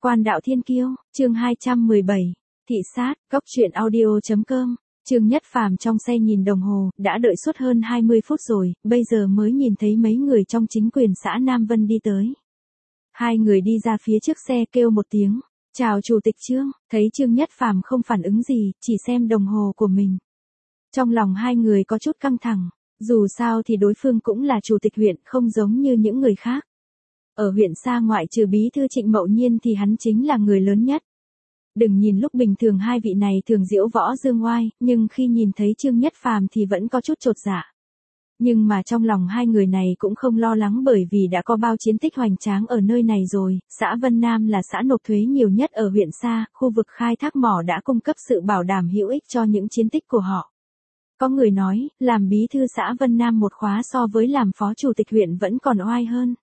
Quan đạo thiên kiêu, chương 217. Thị sát, góc truyện audio.com. Trương Nhất Phàm trong xe nhìn đồng hồ, đã đợi suốt hơn 20 phút rồi, bây giờ mới nhìn thấy mấy người trong chính quyền xã Nam Vân đi tới. Hai người đi ra phía trước xe kêu một tiếng, chào chủ tịch Trương, thấy Trương Nhất Phàm không phản ứng gì, chỉ xem đồng hồ của mình. Trong lòng hai người có chút căng thẳng, dù sao thì đối phương cũng là chủ tịch huyện, không giống như những người khác. Ở huyện xa ngoại trừ bí thư Trịnh Mậu Nhiên thì hắn chính là người lớn nhất. Đừng nhìn lúc bình thường hai vị này thường diễu võ dương oai, nhưng khi nhìn thấy Trương Nhất Phàm thì vẫn có chút chột dạ. Nhưng mà trong lòng hai người này cũng không lo lắng bởi vì đã có bao chiến tích hoành tráng ở nơi này rồi. Xã Vân Nam là xã nộp thuế nhiều nhất ở huyện xa, khu vực khai thác mỏ đã cung cấp sự bảo đảm hữu ích cho những chiến tích của họ. Có người nói, làm bí thư xã Vân Nam một khóa so với làm phó chủ tịch huyện vẫn còn oai hơn.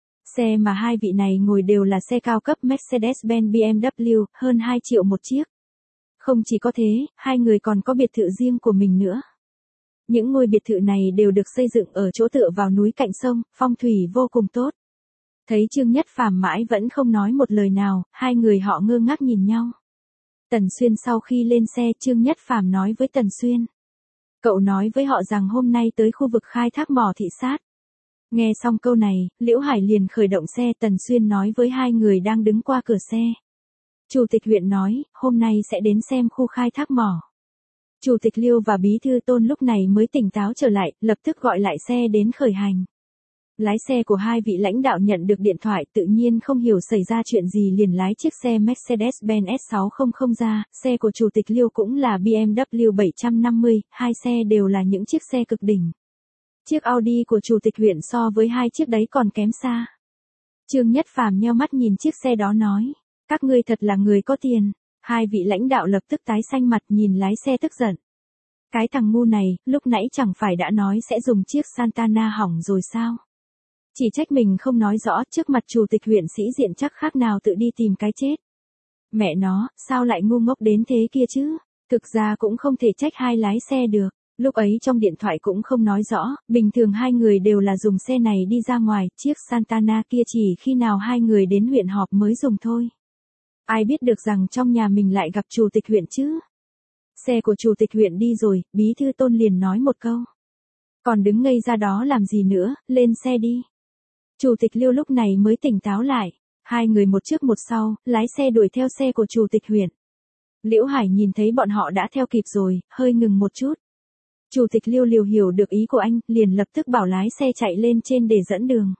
Xe mà hai vị này ngồi đều là xe cao cấp Mercedes-Benz BMW, hơn 2 triệu một chiếc. Không chỉ có thế, hai người còn có biệt thự riêng của mình nữa. Những ngôi biệt thự này đều được xây dựng ở chỗ tựa vào núi cạnh sông, phong thủy vô cùng tốt. Thấy Trương Nhất Phàm mãi vẫn không nói một lời nào, hai người họ ngơ ngác nhìn nhau. Tần Xuyên sau khi lên xe, Trương Nhất Phàm nói với Tần Xuyên. Cậu nói với họ rằng hôm nay tới khu vực khai thác mỏ thị sát. Nghe xong câu này, Liễu Hải liền khởi động xe. Tần Xuyên nói với hai người đang đứng qua cửa xe. Chủ tịch huyện nói, hôm nay sẽ đến xem khu khai thác mỏ. Chủ tịch Liêu và bí thư Tôn lúc này mới tỉnh táo trở lại, lập tức gọi lại xe đến khởi hành. Lái xe của hai vị lãnh đạo nhận được điện thoại tự nhiên không hiểu xảy ra chuyện gì liền lái chiếc xe Mercedes-Benz S600 ra, xe của Chủ tịch Liêu cũng là BMW 750, hai xe đều là những chiếc xe cực đỉnh. Chiếc Audi của chủ tịch huyện so với hai chiếc đấy còn kém xa. Trương Nhất Phàm nheo mắt nhìn chiếc xe đó nói, các ngươi thật là người có tiền. Hai vị lãnh đạo lập tức tái xanh mặt nhìn lái xe tức giận. Cái thằng ngu này, lúc nãy chẳng phải đã nói sẽ dùng chiếc Santana hỏng rồi sao? Chỉ trách mình không nói rõ, trước mặt chủ tịch huyện sĩ diện chắc khác nào tự đi tìm cái chết. Mẹ nó, sao lại ngu ngốc đến thế kia chứ? Thực ra cũng không thể trách hai lái xe được. Lúc ấy trong điện thoại cũng không nói rõ, bình thường hai người đều là dùng xe này đi ra ngoài, chiếc Santana kia chỉ khi nào hai người đến huyện họp mới dùng thôi. Ai biết được rằng trong nhà mình lại gặp chủ tịch huyện chứ? Xe của chủ tịch huyện đi rồi, bí thư Tôn liền nói một câu. Còn đứng ngây ra đó làm gì nữa, lên xe đi. Chủ tịch Liêu lúc này mới tỉnh táo lại, hai người một trước một sau, lái xe đuổi theo xe của chủ tịch huyện. Liễu Hải nhìn thấy bọn họ đã theo kịp rồi, hơi ngừng một chút. Chủ tịch Liêu liều hiểu được ý của anh, liền lập tức bảo lái xe chạy lên trên để dẫn đường.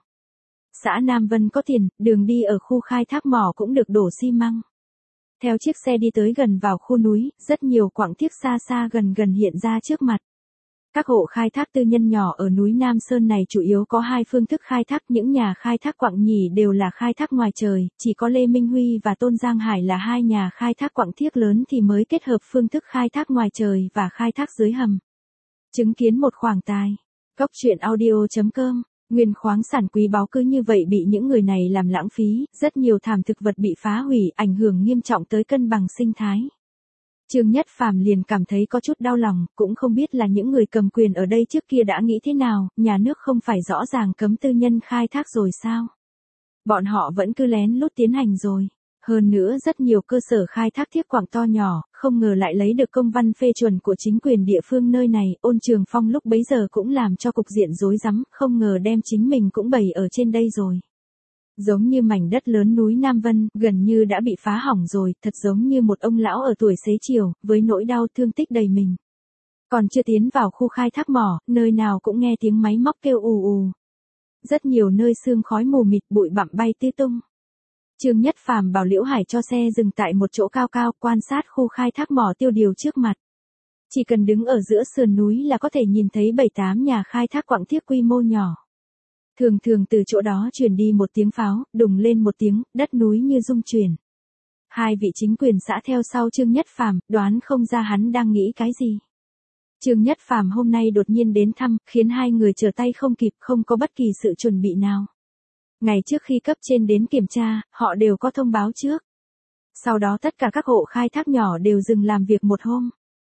Xã Nam Vân có tiền, đường đi ở khu khai thác mỏ cũng được đổ xi măng. Theo chiếc xe đi tới gần vào khu núi, rất nhiều quặng thiếc xa xa gần gần hiện ra trước mặt. Các hộ khai thác tư nhân nhỏ ở núi Nam Sơn này chủ yếu có hai phương thức khai thác, những nhà khai thác quặng nhì đều là khai thác ngoài trời, chỉ có Lê Minh Huy và Tôn Giang Hải là hai nhà khai thác quặng thiếc lớn thì mới kết hợp phương thức khai thác ngoài trời và khai thác dưới hầm. Chứng kiến một khoáng tài. Góc truyện audio.com. Nguyên khoáng sản quý báu cứ như vậy bị những người này làm lãng phí, rất nhiều thảm thực vật bị phá hủy, ảnh hưởng nghiêm trọng tới cân bằng sinh thái. Trương Nhất Phàm liền cảm thấy có chút đau lòng, cũng không biết là những người cầm quyền ở đây trước kia đã nghĩ thế nào, nhà nước không phải rõ ràng cấm tư nhân khai thác rồi sao? Bọn họ vẫn cứ lén lút tiến hành rồi. Hơn nữa rất nhiều cơ sở khai thác thiếc quặng to nhỏ, không ngờ lại lấy được công văn phê chuẩn của chính quyền địa phương nơi này. Ôn Trường Phong lúc bấy giờ cũng làm cho cục diện rối rắm, không ngờ đem chính mình cũng bày ở trên đây rồi. Giống như mảnh đất lớn núi Nam Vân, gần như đã bị phá hỏng rồi, thật giống như một ông lão ở tuổi xế chiều, với nỗi đau thương tích đầy mình. Còn chưa tiến vào khu khai thác mỏ, nơi nào cũng nghe tiếng máy móc kêu ù ù. Rất nhiều nơi sương khói mù mịt, bụi bặm bay tứ tung. Trương Nhất Phàm bảo Liễu Hải cho xe dừng tại một chỗ cao cao, quan sát khu khai thác mỏ tiêu điều trước mặt. Chỉ cần đứng ở giữa sườn núi là có thể nhìn thấy 7-8 nhà khai thác quặng thiếc quy mô nhỏ. Thường thường từ chỗ đó truyền đi một tiếng pháo, đùng lên một tiếng, đất núi như rung chuyển. Hai vị chính quyền xã theo sau Trương Nhất Phàm, đoán không ra hắn đang nghĩ cái gì. Trương Nhất Phàm hôm nay đột nhiên đến thăm, khiến hai người trở tay không kịp, không có bất kỳ sự chuẩn bị nào. Ngày trước khi cấp trên đến kiểm tra, họ đều có thông báo trước. Sau đó tất cả các hộ khai thác nhỏ đều dừng làm việc một hôm.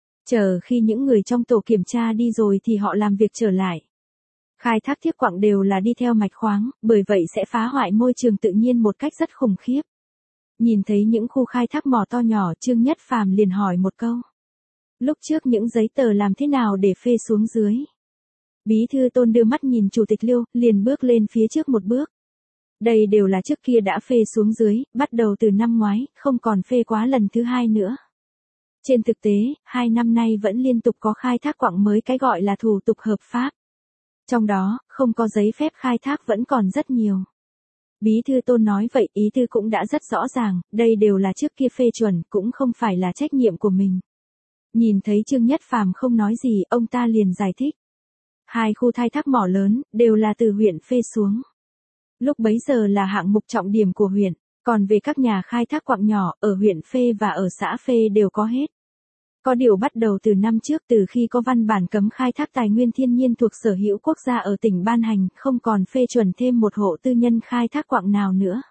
Chờ khi những người trong tổ kiểm tra đi rồi thì họ làm việc trở lại. Khai thác thiếc quặng đều là đi theo mạch khoáng, bởi vậy sẽ phá hoại môi trường tự nhiên một cách rất khủng khiếp. Nhìn thấy những khu khai thác mỏ to nhỏ, Trương Nhất Phàm liền hỏi một câu. Lúc trước những giấy tờ làm thế nào để phê xuống dưới? Bí thư Tôn đưa mắt nhìn Chủ tịch Liêu, liền bước lên phía trước một bước. Đây đều là trước kia đã phê xuống dưới, bắt đầu từ năm ngoái, không còn phê quá lần thứ hai nữa. Trên thực tế, 2 năm nay vẫn liên tục có khai thác quặng mới, cái gọi là thủ tục hợp pháp. Trong đó, không có giấy phép khai thác vẫn còn rất nhiều. Bí thư Tôn nói vậy, ý thư cũng đã rất rõ ràng, đây đều là trước kia phê chuẩn, cũng không phải là trách nhiệm của mình. Nhìn thấy Trương Nhất Phàm không nói gì, ông ta liền giải thích. 2 khu khai thác mỏ lớn, đều là từ huyện phê xuống. Lúc bấy giờ là hạng mục trọng điểm của huyện, còn về các nhà khai thác quặng nhỏ, ở huyện phê và ở xã phê đều có hết. Có điều bắt đầu từ năm trước, từ khi có văn bản cấm khai thác tài nguyên thiên nhiên thuộc sở hữu quốc gia ở tỉnh ban hành, không còn phê chuẩn thêm một hộ tư nhân khai thác quặng nào nữa.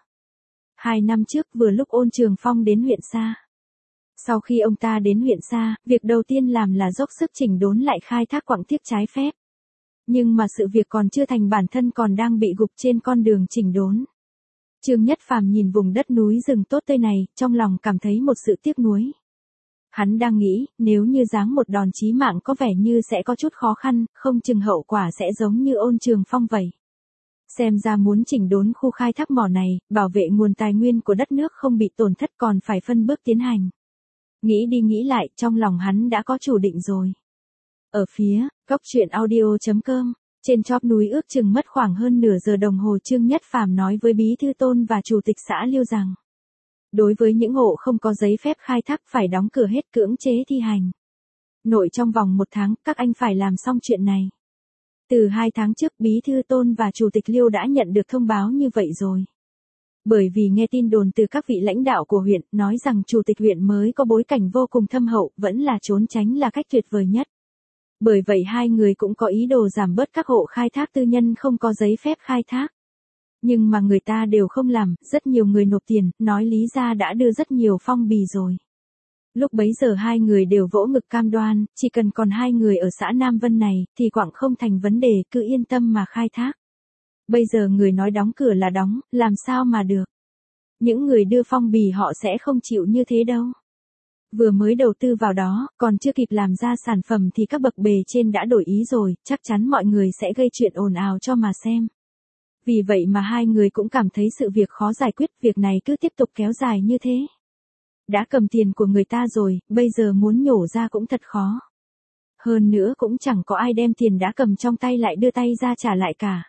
2 năm trước vừa lúc Ôn Trường Phong đến huyện Sa. Sau khi ông ta đến huyện Sa, việc đầu tiên làm là dốc sức chỉnh đốn lại khai thác quặng tiếc trái phép. Nhưng mà sự việc còn chưa thành, bản thân còn đang bị gục trên con đường chỉnh đốn. Trương Nhất Phàm nhìn vùng đất núi rừng tốt tươi này, trong lòng cảm thấy một sự tiếc nuối. Hắn đang nghĩ, nếu như giáng một đòn chí mạng có vẻ như sẽ có chút khó khăn, không chừng hậu quả sẽ giống như Ôn Trường Phong vậy. Xem ra muốn chỉnh đốn khu khai thác mỏ này, bảo vệ nguồn tài nguyên của đất nước không bị tổn thất còn phải phân bước tiến hành. Nghĩ đi nghĩ lại, trong lòng hắn đã có chủ định rồi. Ở phía, goctruyện.audio.com, trên chóp núi ước chừng mất khoảng hơn nửa giờ đồng hồ, Trương Nhất Phàm nói với Bí thư Tôn và Chủ tịch xã Liêu rằng. Đối với những hộ không có giấy phép khai thác phải đóng cửa hết, cưỡng chế thi hành. Nội trong vòng 1 tháng, các anh phải làm xong chuyện này. Từ 2 tháng trước, Bí thư Tôn và Chủ tịch Liêu đã nhận được thông báo như vậy rồi. Bởi vì nghe tin đồn từ các vị lãnh đạo của huyện, nói rằng Chủ tịch huyện mới có bối cảnh vô cùng thâm hậu, vẫn là trốn tránh là cách tuyệt vời nhất. Bởi vậy 2 người cũng có ý đồ giảm bớt các hộ khai thác tư nhân không có giấy phép khai thác. Nhưng mà người ta đều không làm, rất nhiều người nộp tiền, nói lý ra đã đưa rất nhiều phong bì rồi. Lúc bấy giờ 2 người đều vỗ ngực cam đoan, chỉ cần còn 2 người ở xã Nam Vân này, thì quặng không thành vấn đề, cứ yên tâm mà khai thác. Bây giờ người nói đóng cửa là đóng, làm sao mà được. Những người đưa phong bì họ sẽ không chịu như thế đâu. Vừa mới đầu tư vào đó, còn chưa kịp làm ra sản phẩm thì các bậc bề trên đã đổi ý rồi, chắc chắn mọi người sẽ gây chuyện ồn ào cho mà xem. Vì vậy mà 2 người cũng cảm thấy sự việc khó giải quyết, việc này cứ tiếp tục kéo dài như thế. Đã cầm tiền của người ta rồi, bây giờ muốn nhổ ra cũng thật khó. Hơn nữa cũng chẳng có ai đem tiền đã cầm trong tay lại đưa tay ra trả lại cả.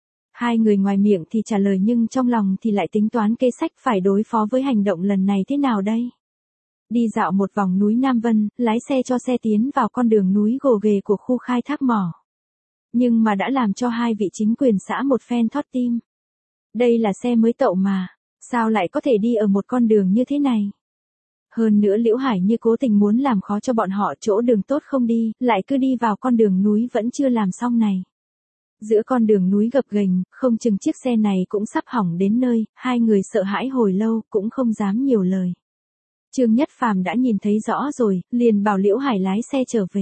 2 người ngoài miệng thì trả lời nhưng trong lòng thì lại tính toán kế sách phải đối phó với hành động lần này thế nào đây. Đi dạo một vòng núi Nam Vân, lái xe cho xe tiến vào con đường núi gồ ghề của khu khai thác mỏ. Nhưng mà đã làm cho 2 vị chính quyền xã một phen thót tim. Đây là xe mới tậu mà, sao lại có thể đi ở một con đường như thế này? Hơn nữa Liễu Hải như cố tình muốn làm khó cho bọn họ, chỗ đường tốt không đi, lại cứ đi vào con đường núi vẫn chưa làm xong này. Giữa con đường núi gập ghềnh, không chừng chiếc xe này cũng sắp hỏng đến nơi, 2 người sợ hãi hồi lâu, cũng không dám nhiều lời. Trương Nhất Phàm đã nhìn thấy rõ rồi, liền bảo Liễu Hải lái xe trở về.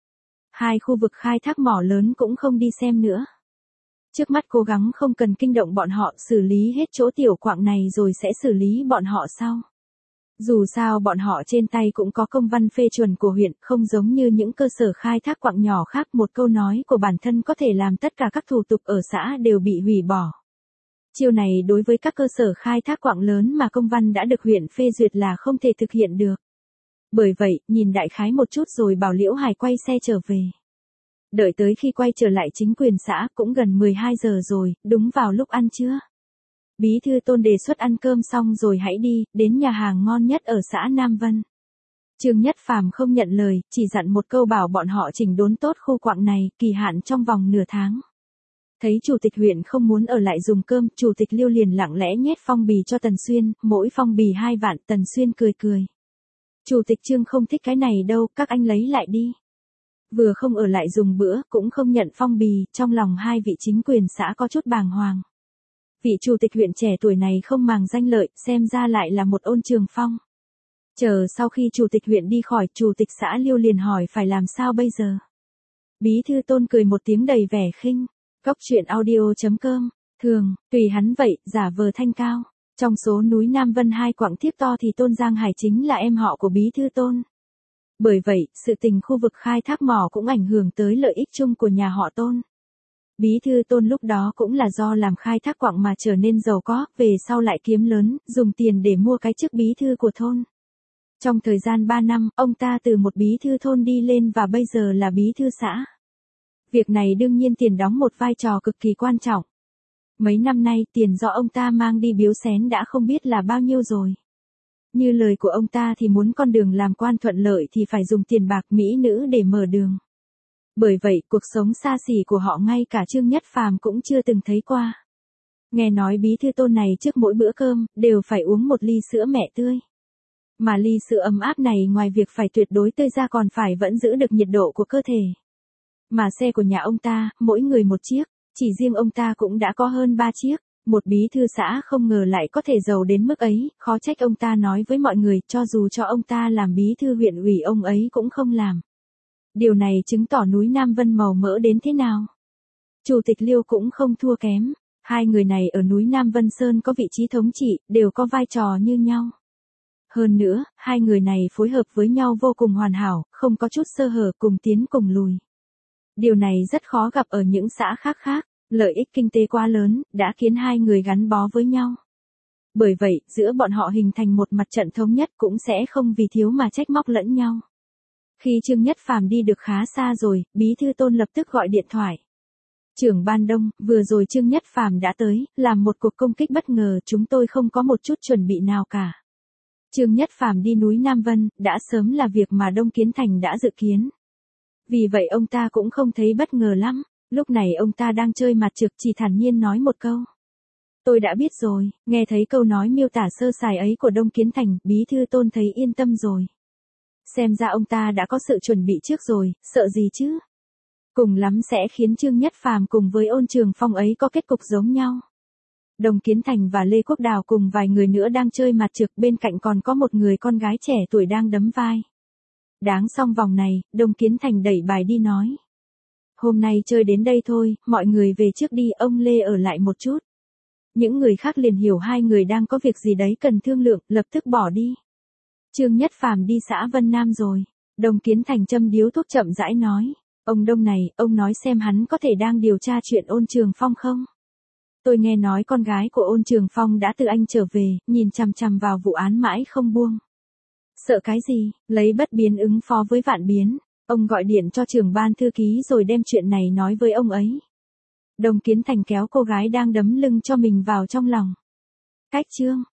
2 khu vực khai thác mỏ lớn cũng không đi xem nữa. Trước mắt cố gắng không cần kinh động bọn họ, xử lý hết chỗ tiểu quặng này rồi sẽ xử lý bọn họ sau. Dù sao bọn họ trên tay cũng có công văn phê chuẩn của huyện, không giống như những cơ sở khai thác quặng nhỏ khác, một câu nói của bản thân có thể làm tất cả các thủ tục ở xã đều bị hủy bỏ. Chiêu này đối với các cơ sở khai thác quặng lớn mà công văn đã được huyện phê duyệt là không thể thực hiện được. Bởi vậy, nhìn đại khái một chút rồi bảo Liễu Hải quay xe trở về. Đợi tới khi quay trở lại chính quyền xã cũng gần 12 giờ rồi, đúng vào lúc ăn trưa. Bí thư Tôn đề xuất ăn cơm xong rồi hãy đi, đến nhà hàng ngon nhất ở xã Nam Vân. Trương Nhất Phàm không nhận lời, chỉ dặn một câu bảo bọn họ chỉnh đốn tốt khu quặng này, kỳ hạn trong vòng nửa tháng. Thấy Chủ tịch huyện không muốn ở lại dùng cơm, Chủ tịch Liêu liền lặng lẽ nhét phong bì cho Tần Xuyên, mỗi phong bì 2 vạn, Tần Xuyên cười cười. Chủ tịch Trương không thích cái này đâu, các anh lấy lại đi. Vừa không ở lại dùng bữa, cũng không nhận phong bì, trong lòng 2 vị chính quyền xã có chút bàng hoàng. Vị chủ tịch huyện trẻ tuổi này không màng danh lợi, xem ra lại là một Ôn Trường Phong. Chờ sau khi chủ tịch huyện đi khỏi, Chủ tịch xã Liêu liền hỏi phải làm sao bây giờ. Bí thư Tôn cười một tiếng đầy vẻ khinh. Goctruyện.audio.com, thường, tùy hắn vậy, giả vờ thanh cao. Trong số núi Nam Vân 2 quặng thiếc to thì Tôn Giang Hải chính là em họ của Bí thư Tôn. Bởi vậy, sự tình khu vực khai thác mỏ cũng ảnh hưởng tới lợi ích chung của nhà họ Tôn. Bí thư Tôn lúc đó cũng là do làm khai thác quặng mà trở nên giàu có, về sau lại kiếm lớn, dùng tiền để mua cái chức bí thư của thôn. Trong thời gian 3 năm, ông ta từ một bí thư thôn đi lên và bây giờ là bí thư xã. Việc này đương nhiên tiền đóng một vai trò cực kỳ quan trọng. Mấy năm nay tiền do ông ta mang đi biếu xén đã không biết là bao nhiêu rồi. Như lời của ông ta thì muốn con đường làm quan thuận lợi thì phải dùng tiền bạc mỹ nữ để mở đường. Bởi vậy cuộc sống xa xỉ của họ ngay cả Trương Nhất Phàm cũng chưa từng thấy qua. Nghe nói bí thư Tôn này trước mỗi bữa cơm đều phải uống một ly sữa mẹ tươi. Mà ly sữa ấm áp này ngoài việc phải tuyệt đối tươi ra còn phải vẫn giữ được nhiệt độ của cơ thể. Mà xe của nhà ông ta, mỗi người một chiếc, chỉ riêng ông ta cũng đã có hơn 3 chiếc. Một bí thư xã không ngờ lại có thể giàu đến mức ấy, khó trách ông ta nói với mọi người, cho dù cho ông ta làm bí thư huyện ủy ông ấy cũng không làm. Điều này chứng tỏ núi Nam Vân màu mỡ đến thế nào. Chủ tịch Liêu cũng không thua kém, hai người này ở núi Nam Vân Sơn có vị trí thống trị, đều có vai trò như nhau. Hơn nữa, hai người này phối hợp với nhau vô cùng hoàn hảo, không có chút sơ hở, cùng tiến cùng lùi. Điều này rất khó gặp ở những xã khác khác. Lợi ích kinh tế quá lớn, đã khiến hai người gắn bó với nhau. Bởi vậy, giữa bọn họ hình thành một mặt trận thống nhất cũng sẽ không vì thiếu mà trách móc lẫn nhau. Khi Trương Nhất Phàm đi được khá xa rồi, Bí thư Tôn lập tức gọi điện thoại. Trưởng ban Đông, vừa rồi Trương Nhất Phàm đã tới, làm một cuộc công kích bất ngờ, chúng tôi không có một chút chuẩn bị nào cả. Trương Nhất Phàm đi núi Nam Vân, đã sớm là việc mà Đông Kiến Thành đã dự kiến. Vì vậy ông ta cũng không thấy bất ngờ lắm. Lúc này ông ta đang chơi mặt trực, chỉ thản nhiên nói một câu. Tôi đã biết rồi, nghe thấy câu nói miêu tả sơ sài ấy của Đông Kiến Thành, Bí thư Tôn thấy yên tâm rồi. Xem ra ông ta đã có sự chuẩn bị trước rồi, sợ gì chứ? Cùng lắm sẽ khiến Trương Nhất Phàm cùng với Ôn Trường Phong ấy có kết cục giống nhau. Đông Kiến Thành và Lê Quốc Đào cùng vài người nữa đang chơi mặt trực, bên cạnh còn có một người con gái trẻ tuổi đang đấm vai. Đáng xong vòng này, Đông Kiến Thành đẩy bài đi nói. Hôm nay chơi đến đây thôi, mọi người về trước đi, ông Lê ở lại một chút. Những người khác liền hiểu hai người đang có việc gì đấy cần thương lượng, lập tức bỏ đi. Trương Nhất Phàm đi xã Vân Nam rồi. Đông Kiến Thành châm điếu thuốc chậm rãi nói. Ông Đông này, ông nói xem hắn có thể đang điều tra chuyện Ôn Trường Phong không? Tôi nghe nói con gái của Ôn Trường Phong đã từ Anh trở về, nhìn chằm chằm vào vụ án mãi không buông. Sợ cái gì, lấy bất biến ứng phó với vạn biến. Ông gọi điện cho trưởng ban thư ký rồi đem chuyện này nói với ông ấy. Đông Kiến Thành kéo cô gái đang đấm lưng cho mình vào trong lòng. Cách Trương